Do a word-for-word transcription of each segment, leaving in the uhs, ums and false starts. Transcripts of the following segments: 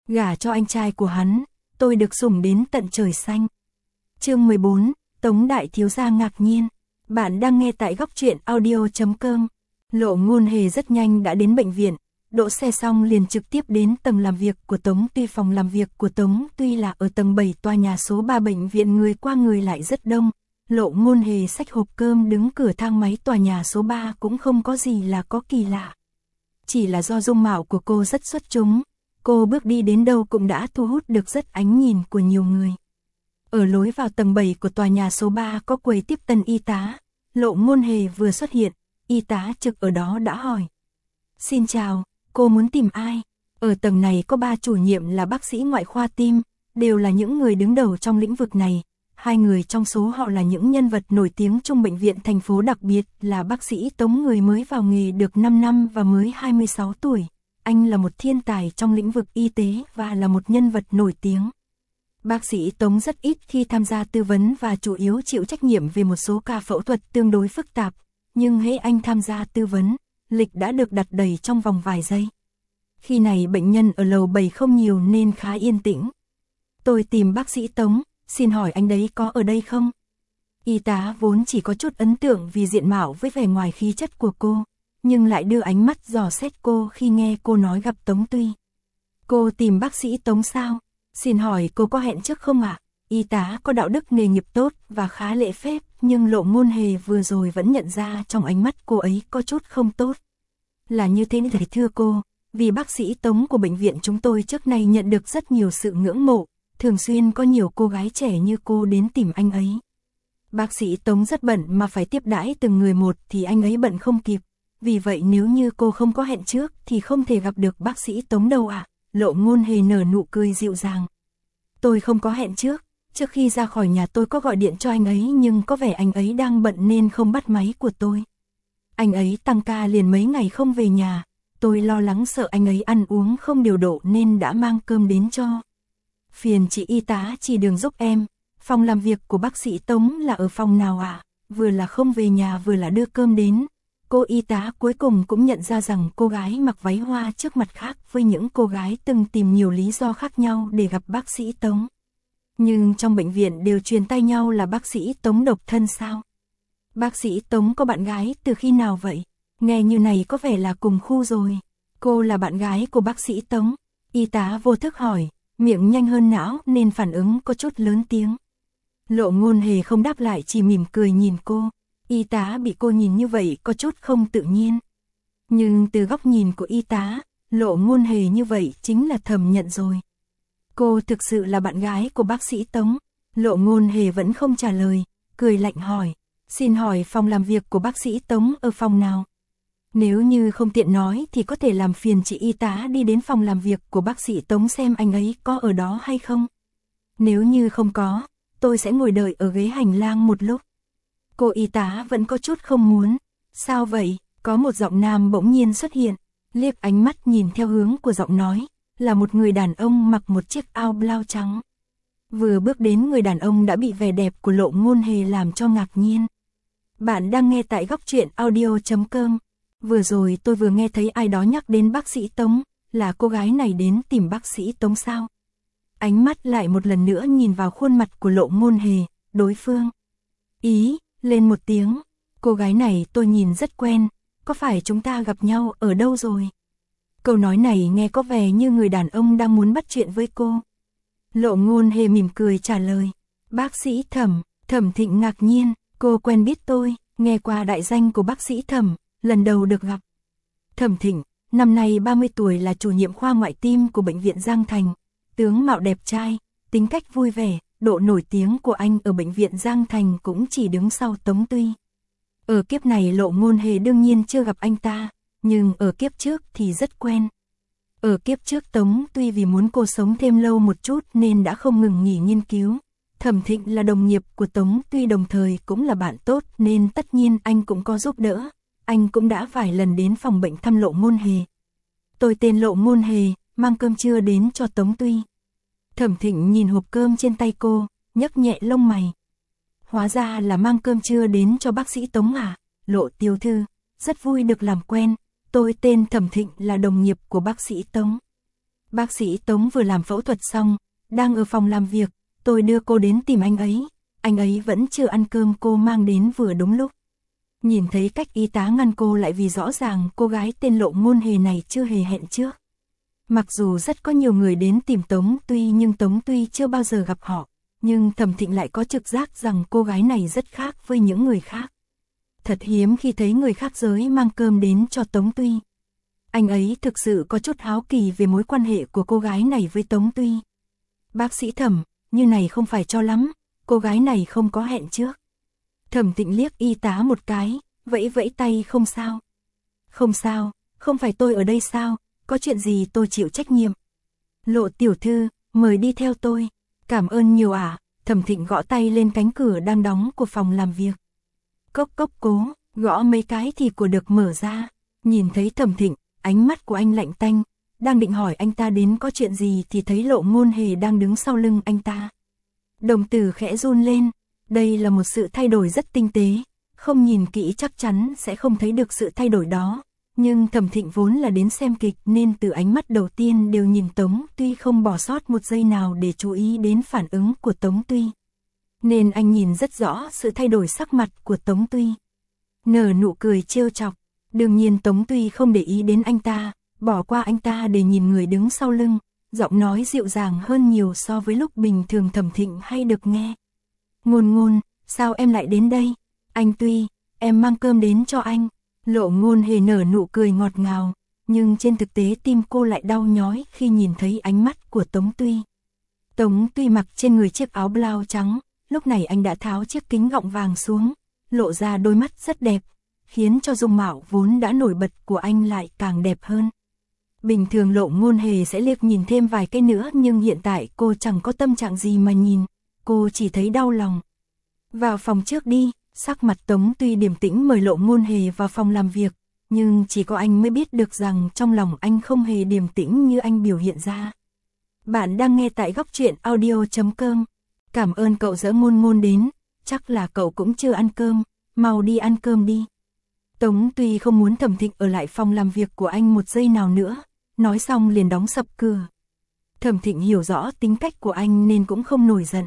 Gả cho anh trai của hắn, tôi được sủng đến tận trời xanh. Chương mười bốn, Tống đại thiếu gia ngạc nhiên. Bạn đang nghe tại góc truyện audio chấm com. Lộ Ngôn Hề rất nhanh đã đến bệnh viện, đỗ xe xong liền trực tiếp đến tầng làm việc của Tống Tuy. Phòng làm việc của Tống Tuy là ở tầng bảy tòa nhà số ba bệnh viện, người qua người lại rất đông. Lộ Ngôn Hề xách hộp cơm đứng cửa thang máy tòa nhà số ba cũng không có gì là có kỳ lạ. Chỉ là do dung mạo của cô rất xuất chúng, cô bước đi đến đâu cũng đã thu hút được rất ánh nhìn của nhiều người. Ở lối vào tầng bảy của tòa nhà số ba có quầy tiếp tân y tá. Lộ Ngôn Hề vừa xuất hiện, y tá trực ở đó đã hỏi. Xin chào, cô muốn tìm ai? Ở tầng này có ba chủ nhiệm là bác sĩ ngoại khoa tim, đều là những người đứng đầu trong lĩnh vực này. Hai người trong số họ là những nhân vật nổi tiếng trong bệnh viện thành phố, đặc biệt là bác sĩ Tống, người mới vào nghề được năm năm và mới hai mươi sáu tuổi. Anh là một thiên tài trong lĩnh vực y tế và là một nhân vật nổi tiếng. Bác sĩ Tống rất ít khi tham gia tư vấn và chủ yếu chịu trách nhiệm về một số ca phẫu thuật tương đối phức tạp, nhưng hễ anh tham gia tư vấn, lịch đã được đặt đầy trong vòng vài giây. Khi này bệnh nhân ở lầu bảy không nhiều nên khá yên tĩnh. Tôi tìm bác sĩ Tống, xin hỏi anh đấy có ở đây không? Y tá vốn chỉ có chút ấn tượng vì diện mạo với vẻ ngoài khí chất của cô, nhưng lại đưa ánh mắt dò xét cô khi nghe cô nói gặp Tống Tuy. Cô tìm bác sĩ Tống sao? Xin hỏi cô có hẹn trước không ạ? À? Y tá có đạo đức nghề nghiệp tốt và khá lễ phép, nhưng Lộ Ngôn Hề vừa rồi vẫn nhận ra trong ánh mắt cô ấy có chút không tốt. Là như thế này thưa cô, vì bác sĩ Tống của bệnh viện chúng tôi trước nay nhận được rất nhiều sự ngưỡng mộ, thường xuyên có nhiều cô gái trẻ như cô đến tìm anh ấy. Bác sĩ Tống rất bận mà phải tiếp đãi từng người một thì anh ấy bận không kịp, vì vậy nếu như cô không có hẹn trước thì không thể gặp được bác sĩ Tống đâu ạ. À? Lộ Ngôn Hề nở nụ cười dịu dàng. Tôi không có hẹn trước, trước khi ra khỏi nhà tôi có gọi điện cho anh ấy nhưng có vẻ anh ấy đang bận nên không bắt máy của tôi. Anh ấy tăng ca liền mấy ngày không về nhà, tôi lo lắng sợ anh ấy ăn uống không điều độ nên đã mang cơm đến cho. Phiền chị y tá chỉ đường giúp em, phòng làm việc của bác sĩ Tống là ở phòng nào ạ? À? Vừa là không về nhà vừa là đưa cơm đến. Cô y tá cuối cùng cũng nhận ra rằng cô gái mặc váy hoa trước mặt khác với những cô gái từng tìm nhiều lý do khác nhau để gặp bác sĩ Tống. Nhưng trong bệnh viện đều truyền tai nhau là bác sĩ Tống độc thân sao? Bác sĩ Tống có bạn gái từ khi nào vậy? Nghe như này có vẻ là cùng khu rồi. Cô là bạn gái của bác sĩ Tống. Y tá vô thức hỏi, miệng nhanh hơn não nên phản ứng có chút lớn tiếng. Lộ Ngôn Hề không đáp lại, chỉ mỉm cười nhìn cô. Y tá bị cô nhìn như vậy có chút không tự nhiên. Nhưng từ góc nhìn của y tá, Lộ Ngôn Hề như vậy chính là thầm nhận rồi. Cô thực sự là bạn gái của bác sĩ Tống. Lộ Ngôn Hề vẫn không trả lời, cười lạnh hỏi. Xin hỏi phòng làm việc của bác sĩ Tống ở phòng nào? Nếu như không tiện nói thì có thể làm phiền chị y tá đi đến phòng làm việc của bác sĩ Tống xem anh ấy có ở đó hay không. Nếu như không có, tôi sẽ ngồi đợi ở ghế hành lang một lúc. Cô y tá vẫn có chút không muốn. Sao vậy? Có một giọng nam bỗng nhiên xuất hiện, liếc ánh mắt nhìn theo hướng của giọng nói, là một người đàn ông mặc một chiếc áo blau trắng. Vừa bước đến, người đàn ông đã bị vẻ đẹp của Lộ Ngôn Hề làm cho ngạc nhiên. Bạn đang nghe tại góc truyện audio chấm com. Vừa rồi tôi vừa nghe thấy ai đó nhắc đến bác sĩ Tống, là cô gái này đến tìm bác sĩ Tống sao? Ánh mắt lại một lần nữa nhìn vào khuôn mặt của Lộ Ngôn Hề, đối phương ý lên một tiếng. Cô gái này tôi nhìn rất quen, có phải chúng ta gặp nhau ở đâu rồi? Câu nói này nghe có vẻ như người đàn ông đang muốn bắt chuyện với cô. Lộ Ngôn Hề mỉm cười trả lời. Bác sĩ Thẩm. Thẩm Thịnh ngạc nhiên, cô quen biết tôi, nghe qua đại danh của bác sĩ Thẩm, lần đầu được gặp. Thẩm Thịnh, năm nay ba mươi tuổi, là chủ nhiệm khoa ngoại tim của bệnh viện Giang Thành. Tướng mạo đẹp trai, tính cách vui vẻ, độ nổi tiếng của anh ở bệnh viện Giang Thành cũng chỉ đứng sau Tống Tuy. Ở kiếp này Lộ Ngôn Hề đương nhiên chưa gặp anh ta, nhưng ở kiếp trước thì rất quen. Ở kiếp trước Tống Tuy vì muốn cô sống thêm lâu một chút nên đã không ngừng nghỉ nghiên cứu. Thẩm Thịnh là đồng nghiệp của Tống Tuy, đồng thời cũng là bạn tốt nên tất nhiên anh cũng có giúp đỡ. Anh cũng đã vài lần đến phòng bệnh thăm Lộ Ngôn Hề. Tôi tên Lộ Ngôn Hề, mang cơm trưa đến cho Tống Tuy. Thẩm Thịnh nhìn hộp cơm trên tay cô, nhấc nhẹ lông mày. Hóa ra là mang cơm trưa đến cho bác sĩ Tống à? Lộ tiểu thư, rất vui được làm quen. Tôi tên Thẩm Thịnh, là đồng nghiệp của bác sĩ Tống. Bác sĩ Tống vừa làm phẫu thuật xong, đang ở phòng làm việc, tôi đưa cô đến tìm anh ấy, anh ấy vẫn chưa ăn cơm cô mang đến vừa đúng lúc. Nhìn thấy cách y tá ngăn cô lại vì rõ ràng cô gái tên Lộ Ngôn Hề này chưa hề hẹn trước. Mặc dù rất có nhiều người đến tìm Tống Tuy nhưng Tống Tuy chưa bao giờ gặp họ, nhưng Thẩm Thịnh lại có trực giác rằng cô gái này rất khác với những người khác. Thật hiếm khi thấy người khác giới mang cơm đến cho Tống Tuy. Anh ấy thực sự có chút háo kỳ về mối quan hệ của cô gái này với Tống Tuy. Bác sĩ Thẩm, như này không phải cho lắm, cô gái này không có hẹn trước. Thẩm Thịnh liếc y tá một cái, vẫy vẫy tay không sao. Không sao, không phải tôi ở đây sao, có chuyện gì tôi chịu trách nhiệm. Lộ tiểu thư, mời đi theo tôi. Cảm ơn nhiều ạ. À. Thẩm Thịnh gõ tay lên cánh cửa đang đóng của phòng làm việc. Cốc cốc cố, gõ mấy cái thì cửa được mở ra. Nhìn thấy Thẩm Thịnh, ánh mắt của anh lạnh tanh, đang định hỏi anh ta đến có chuyện gì thì thấy Lộ Ngôn Hề đang đứng sau lưng anh ta. Đồng tử khẽ run lên, đây là một sự thay đổi rất tinh tế, không nhìn kỹ chắc chắn sẽ không thấy được sự thay đổi đó. Nhưng Thẩm Thịnh vốn là đến xem kịch nên từ ánh mắt đầu tiên đều nhìn Tống Tuy không bỏ sót một giây nào để chú ý đến phản ứng của Tống Tuy. Nên anh nhìn rất rõ sự thay đổi sắc mặt của Tống Tuy. Nở nụ cười trêu chọc, đương nhiên Tống Tuy không để ý đến anh ta, bỏ qua anh ta để nhìn người đứng sau lưng, giọng nói dịu dàng hơn nhiều so với lúc bình thường Thẩm Thịnh hay được nghe. Ngôn Ngôn, sao em lại đến đây? Anh Tuy, em mang cơm đến cho anh. Lộ Ngôn Hề nở nụ cười ngọt ngào, nhưng trên thực tế tim cô lại đau nhói khi nhìn thấy ánh mắt của Tống Tuy. Tống Tuy mặc trên người chiếc áo blau trắng, lúc này anh đã tháo chiếc kính gọng vàng xuống, lộ ra đôi mắt rất đẹp, khiến cho dung mạo vốn đã nổi bật của anh lại càng đẹp hơn. Bình thường Lộ Ngôn Hề sẽ liếc nhìn thêm vài cái nữa nhưng hiện tại cô chẳng có tâm trạng gì mà nhìn, cô chỉ thấy đau lòng. Vào phòng trước đi. Sắc mặt Tống Tuy điềm tĩnh mời Lộ Ngôn Hề vào phòng làm việc, nhưng chỉ có anh mới biết được rằng trong lòng anh không hề điềm tĩnh như anh biểu hiện ra. Bạn đang nghe tại góc truyện audio chấm com. Cảm ơn cậu dỡ Ngôn Ngôn đến, chắc là cậu cũng chưa ăn cơm, mau đi ăn cơm đi. Tống Tuy không muốn Thẩm Thịnh ở lại phòng làm việc của anh một giây nào nữa, nói xong liền đóng sập cửa. Thẩm Thịnh hiểu rõ tính cách của anh nên cũng không nổi giận.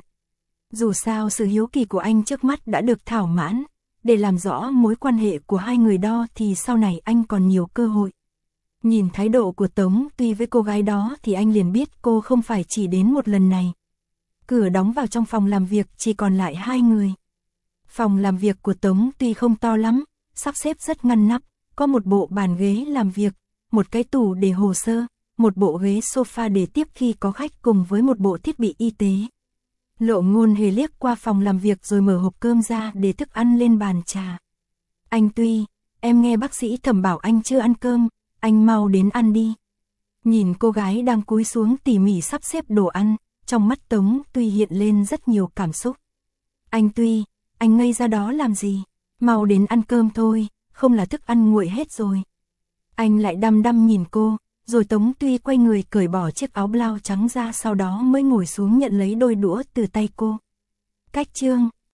Dù sao sự hiếu kỳ của anh trước mắt đã được thỏa mãn, để làm rõ mối quan hệ của hai người đó thì sau này anh còn nhiều cơ hội. Nhìn thái độ của Tống Tuy với cô gái đó thì anh liền biết cô không phải chỉ đến một lần này. Cửa đóng vào trong phòng làm việc chỉ còn lại hai người. Phòng làm việc của Tống Tuy không to lắm, sắp xếp rất ngăn nắp, có một bộ bàn ghế làm việc, một cái tủ để hồ sơ, một bộ ghế sofa để tiếp khi có khách cùng với một bộ thiết bị y tế. Lộ Ngôn Hề liếc qua phòng làm việc rồi mở hộp cơm ra để thức ăn lên bàn trà. Anh Tuy, em nghe bác sĩ Thẩm bảo anh chưa ăn cơm, anh mau đến ăn đi. Nhìn cô gái đang cúi xuống tỉ mỉ sắp xếp đồ ăn, trong mắt Tống Tuy hiện lên rất nhiều cảm xúc. Anh Tuy, anh ngây ra đó làm gì? Mau đến ăn cơm thôi, không là thức ăn nguội hết rồi. Anh lại đăm đăm nhìn cô, rồi Tống Tuy quay người cởi bỏ chiếc áo blau trắng ra sau đó mới ngồi xuống nhận lấy đôi đũa từ tay cô. Cách chương